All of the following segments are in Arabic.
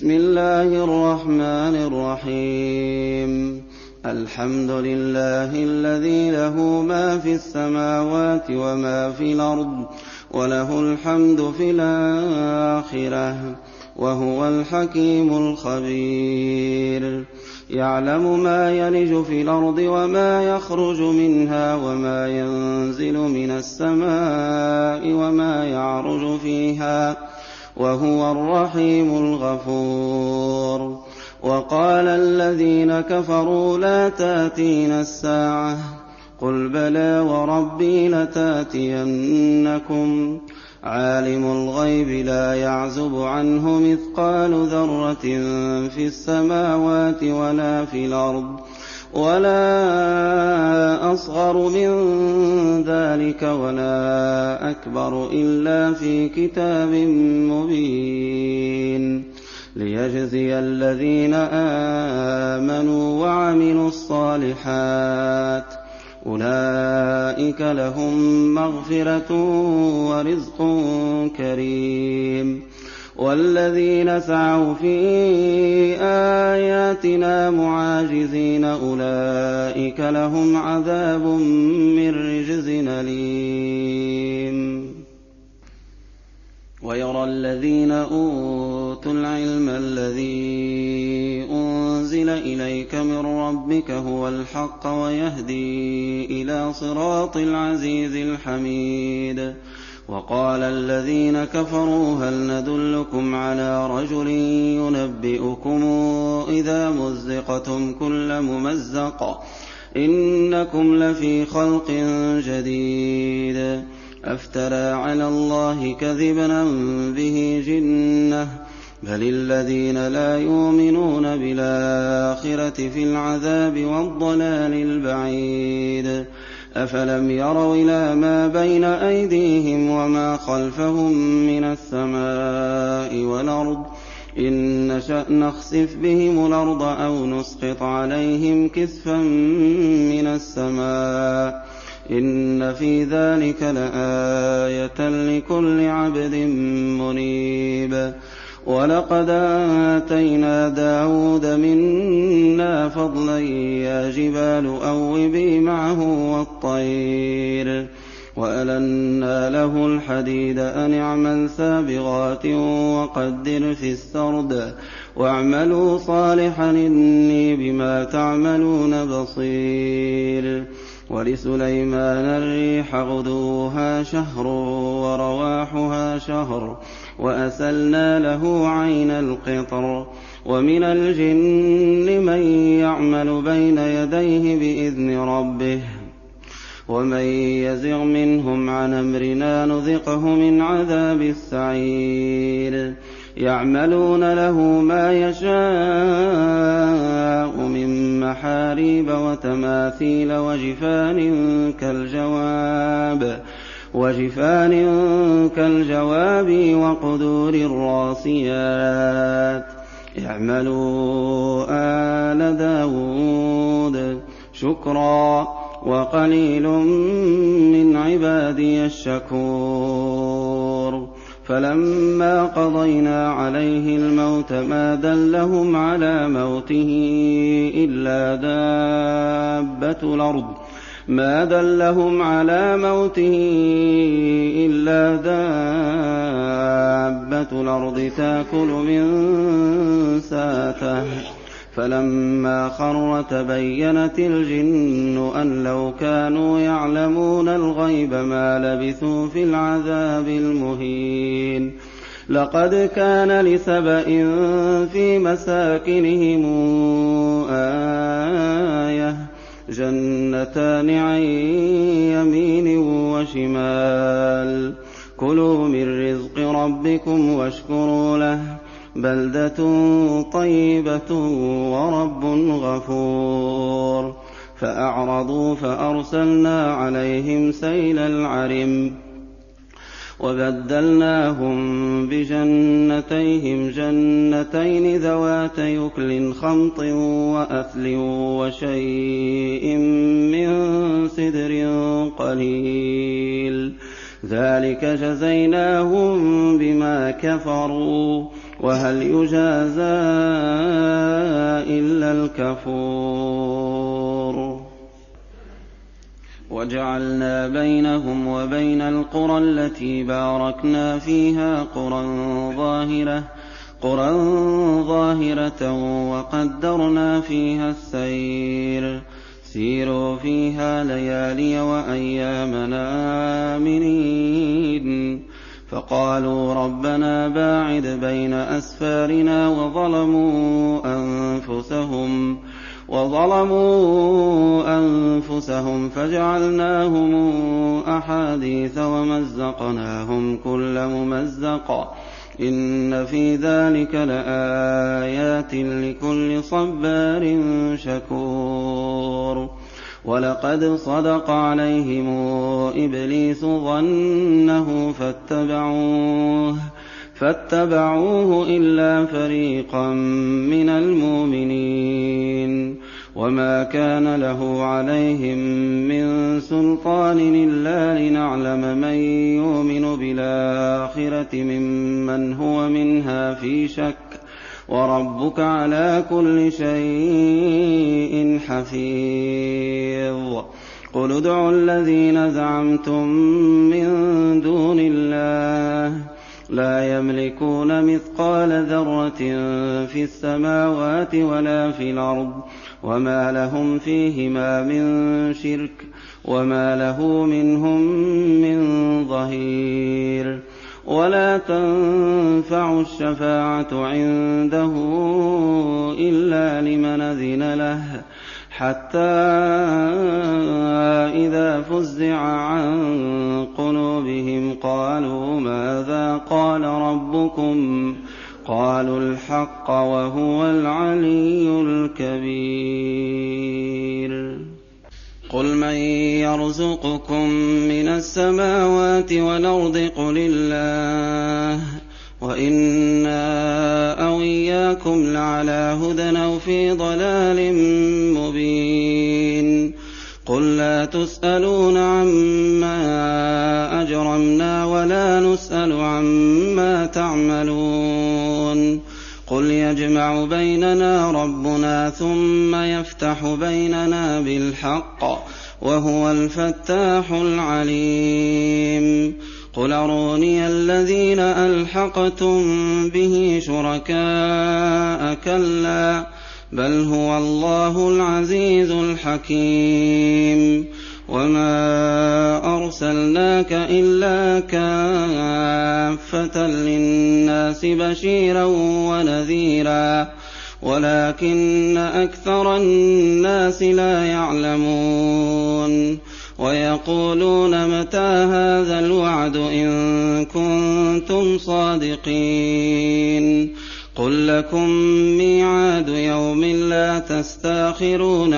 بسم الله الرحمن الرحيم. الحمد لله الذي له ما في السماوات وما في الأرض وله الحمد في الآخرة وهو الحكيم الخبير. يعلم ما يلج في الأرض وما يخرج منها وما ينزل من السماء وما يعرج فيها وهو الرحيم الغفور. وقال الذين كفروا لا تأتينا الساعة قل بلى وربي لتأتينكم عالم الغيب لا يعزب عنه مثقال ذرة في السماوات ولا في الأرض ولا أصغر من ذلك ولا أكبر إلا في كتاب مبين ليجزي الذين آمنوا وعملوا الصالحات أولئك لهم مغفرة ورزق كريم. والذين سعوا في آياتنا معاجزين أولئك لهم عذاب من رجز أليم. ويرى الذين أوتوا العلم الذي أنزل إليك من ربك هو الحق ويهدي إلى صراط العزيز الحميد. وقال الذين كفروا هل ندلكم على رجل ينبئكم إذا مزقتم كل ممزق إنكم لفي خلق جديد أفترى على الله كذبا به جنة بل الذين لا يؤمنون بالآخرة في العذاب والضلال البعيد. أفلم يروا إلى ما بين أيديهم وما خلفهم من السماء والأرض إن نشأ نخسف بهم الأرض أو نسقط عليهم كسفا من السماء إن في ذلك لآية لكل عبد منيب. ولقد آتينا داود منا فضلا يا جبال أوبي معه والطير وألنا له الحديد أن اعمل سابغات وقدر في السرد واعملوا صالحا إني بما تعملون بصير. ولسليمان الريح غدوها شهر ورواحها شهر وأسلنا له عين القطر. ومن الجن من يعمل بين يديه بإذن ربه ومن يزغ منهم عن أمرنا نذقه من عذاب السعير. يعملون له ما يشاء من محاريب وتماثيل وجفان كالجواب وقدور الراسيات. اعملوا آل داود شكرا وقليل من عبادي الشكور. فلما قضينا عليه الموت ما دلهم على موته إلا دابة الأرض تأكل من ساته. فلما خر تبينت الجن أن لو كانوا يعلمون الغيب ما لبثوا في العذاب المهين. لقد كان لسبإ في مساكنهم آية جنتان عن يمين وشمال كلوا من رزق ربكم واشكروا له بلدة طيبة ورب غفور. فأعرضوا فأرسلنا عليهم سيل العرم وبدلناهم بجنتيهم جنتين ذوات يكل خمط وأثل وشيء من سدر قليل ذلك جزيناهم بما كفروا وهل يجازى إلا الكفور وجعلنا بينهم وبين القرى التي باركنا فيها قرى ظاهرة وقدرنا فيها السير سيروا فيها ليالي وأيامنا آمنين فقالوا ربنا باعد بين أسفارنا وظلموا أنفسهم فجعلناهم أحاديث ومزقناهم كل ممزق إن في ذلك لآيات لكل صبار شكور ولقد صدق عليهم إبليس ظنه فاتبعوه إلا فريقا من المؤمنين وما كان له عليهم من سلطان إلا لنعلم من يؤمن بالآخرة ممن هو منها في شك وربك على كل شيء حفيظ قل ادعوا الذين زعمتم من دون الله لا يملكون مثقال ذرة في السماوات ولا في الأرض وما لهم فيهما من شرك وما له منهم من ظهير ولا تنفع الشفاعة عنده إلا لمن أذن له حتى إذا فزع عن قلوبهم قالوا ماذا قال ربكم قالوا الحق وهو العلي الكبير قل من يرزقكم من السماوات والأرض قل الله وإنا أو إياكم لعلى هدى أو في ضلال مبين قل لا تسألون عما أجرمنا ولا نسأل عما تعملون قل يجمع بيننا ربنا ثم يفتح بيننا بالحق وهو الفتاح العليم قل أروني الذين ألحقتم به شركاء كلا بل هو الله العزيز الحكيم وما أرسلناك إلا كافة للناس بشيرا ونذيرا ولكن أكثر الناس لا يعلمون ويقولون متى هذا الوعد إن كنتم صادقين قل لكم ميعاد يوم لا تستأخرون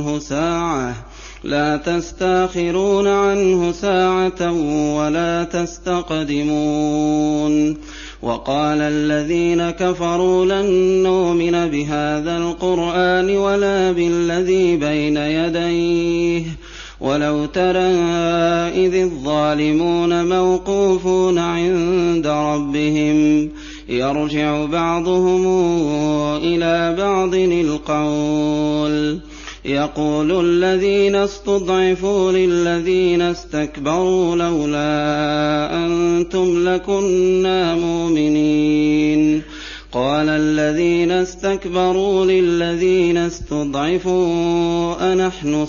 عنه ساعة ولا تستقدمون وقال الذين كفروا لن نؤمن بهذا القرآن ولا بالذي بين يديه ولو ترى إذ الظالمون موقوفون عند ربهم يرجع بعضهم إلى بعض القول يقول الذين استضعفوا للذين استكبروا لولا أنتم لكنا مؤمنين قال الذين استكبروا للذين استضعفوا أنحن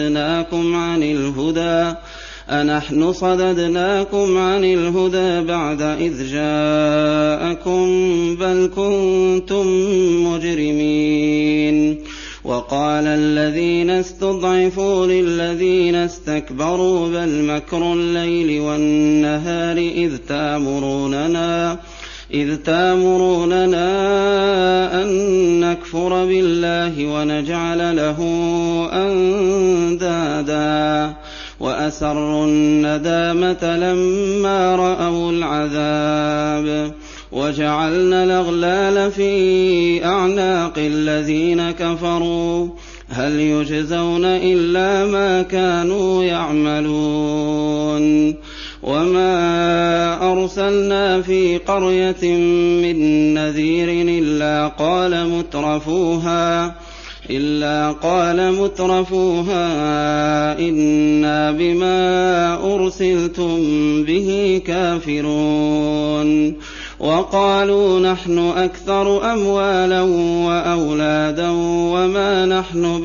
صددناكم عن الهدى بعد إذ جاءكم بل كنتم مجرمين وقال الذين استضعفوا للذين استكبروا بل مكر الليل والنهار إذ تامروننا أن نكفر بالله ونجعل له أندادا وأسروا الندامة لما رأوا العذاب وجعلنا الأغلال في أعناق الذين كفروا هل يجزون إلا ما كانوا يعملون وما أرسلنا في قرية من نذير إلا قال مترفوها إنا بما أرسلتم به كافرون وقالوا نحن أكثر أموالا وأولادا وما نحن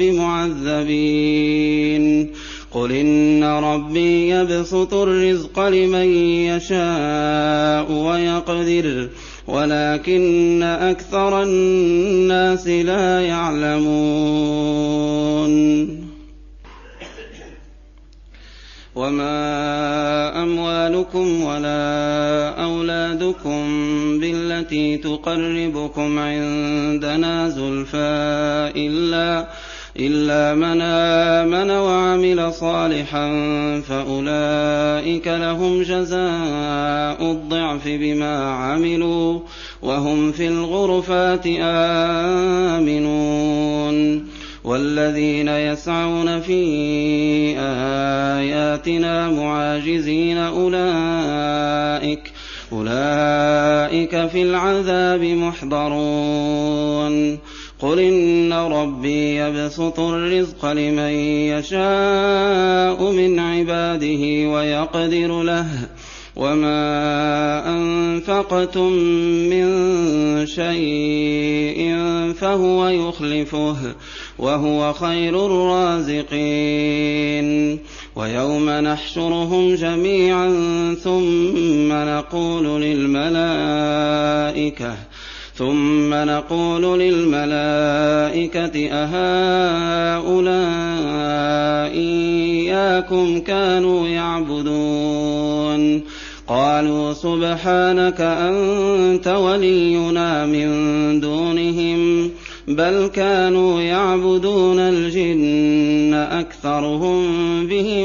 بمعذبين قل إن ربي يبسط الرزق لمن يشاء ويقدر ولكن أكثر الناس لا يعلمون وما أموالكم ولا أولادكم بالتي تقربكم عندنا زلفى إلا من آمن وعمل صالحا فأولئك لهم جزاء الضعف بما عملوا وهم في الغرفات آمنون والذين يسعون في آياتنا معاجزين أولئك في العذاب محضرون قل إن ربي يبسط الرزق لمن يشاء من عباده ويقدر له وما أنفقتم من شيء فهو يخلفه وهو خير الرازقين ويوم نحشرهم جميعا ثم نقول للملائكة أهؤلاء إياكم كانوا يعبدون قالوا سبحانك أنت ولينا من دونهم بل كانوا يعبدون الجن أكثرهم بهم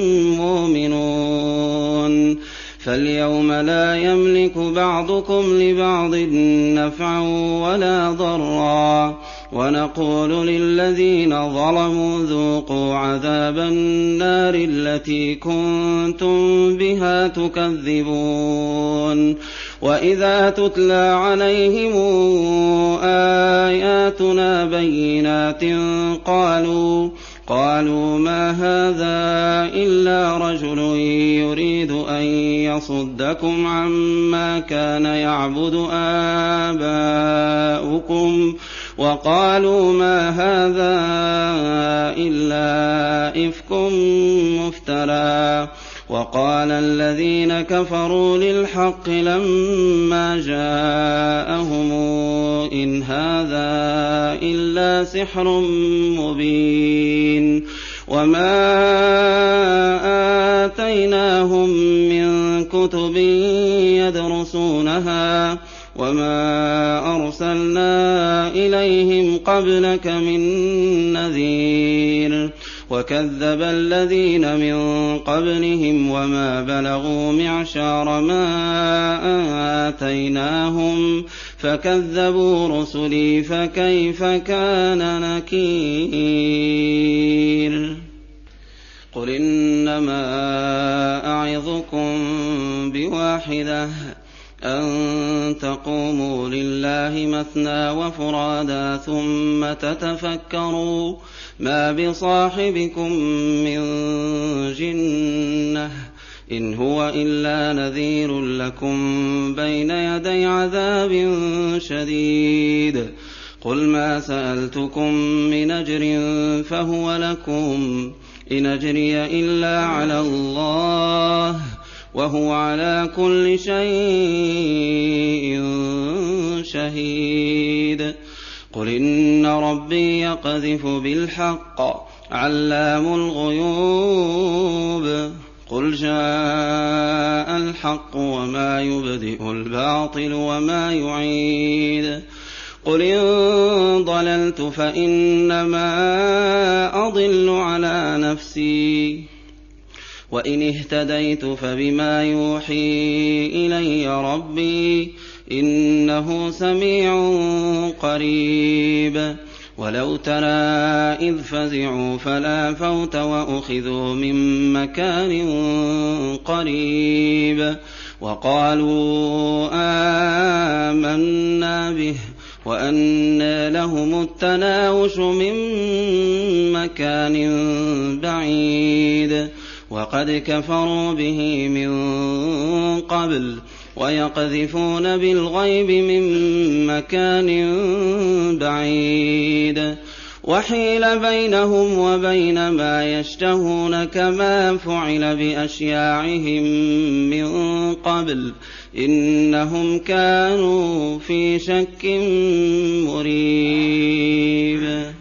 مؤمنون فاليوم لا يملك بعضكم لبعض نفعا ولا ضرا ونقول للذين ظلموا ذوقوا عذاب النار التي كنتم بها تكذبون وإذا تتلى عليهم آياتنا بينات قالوا ما هذا إلا رجل يريد أن يصدكم عما كان يعبد آباؤكم وقالوا ما هذا إلا إفك مفترى وقال الذين كفروا للحق لما جاءهم إن هذا إلا سحر مبين وما آتيناهم من كتب يدرسونها وما أرسلنا إليهم قبلك من نذير وكذب الذين من قبلهم وما بلغوا معشار ما آتيناهم فكذبوا رسلي فكيف كان نكير قل إنما أعظكم بواحدة أن تقوموا لله مثنى وفرادا ثم تتفكروا ما بصاحبكم من جنة إن هو إلا نذير لكم بين يدي عذاب شديد قل ما سألتكم من أجر فهو لكم إن أجري إلا على الله وهو على كل شيء شهيد قل إن ربي يقذف بالحق علام الغيوب قل جاء الحق وما يبدئ الباطل وما يعيد قل إن ضللت فإنما أضل على نفسي وإن اهتديت فبما يوحي إلي ربي إنه سميع قريب وَلَوْ تَرَىٰ إِذْ فَزِعُوا فَلَا فَوْتَ وَأُخِذُوا مِن مَّكَانٍ قَرِيبٍ وَقَالُوا آمَنَّا بِهِ وَأَنَّىٰ لَهُمُ التَّنَاوُشُ مِن مَّكَانٍ بَعِيدٍ وَقَدْ كَفَرُوا بِهِ مِن قَبْلُ وَيَقْذِفُونَ بِالْغَيْبِ مِن مَّكَانٍ بَعِيدٍ وَحِيلَ بَيْنَهُمْ وَبَيْنَ مَا يَشْتَهُونَ كَمَا فُعِلَ بِأَشْيَاعِهِم مِّن قَبْلُ إِنَّهُمْ كَانُوا فِي شَكٍّ مُّرِيبٍ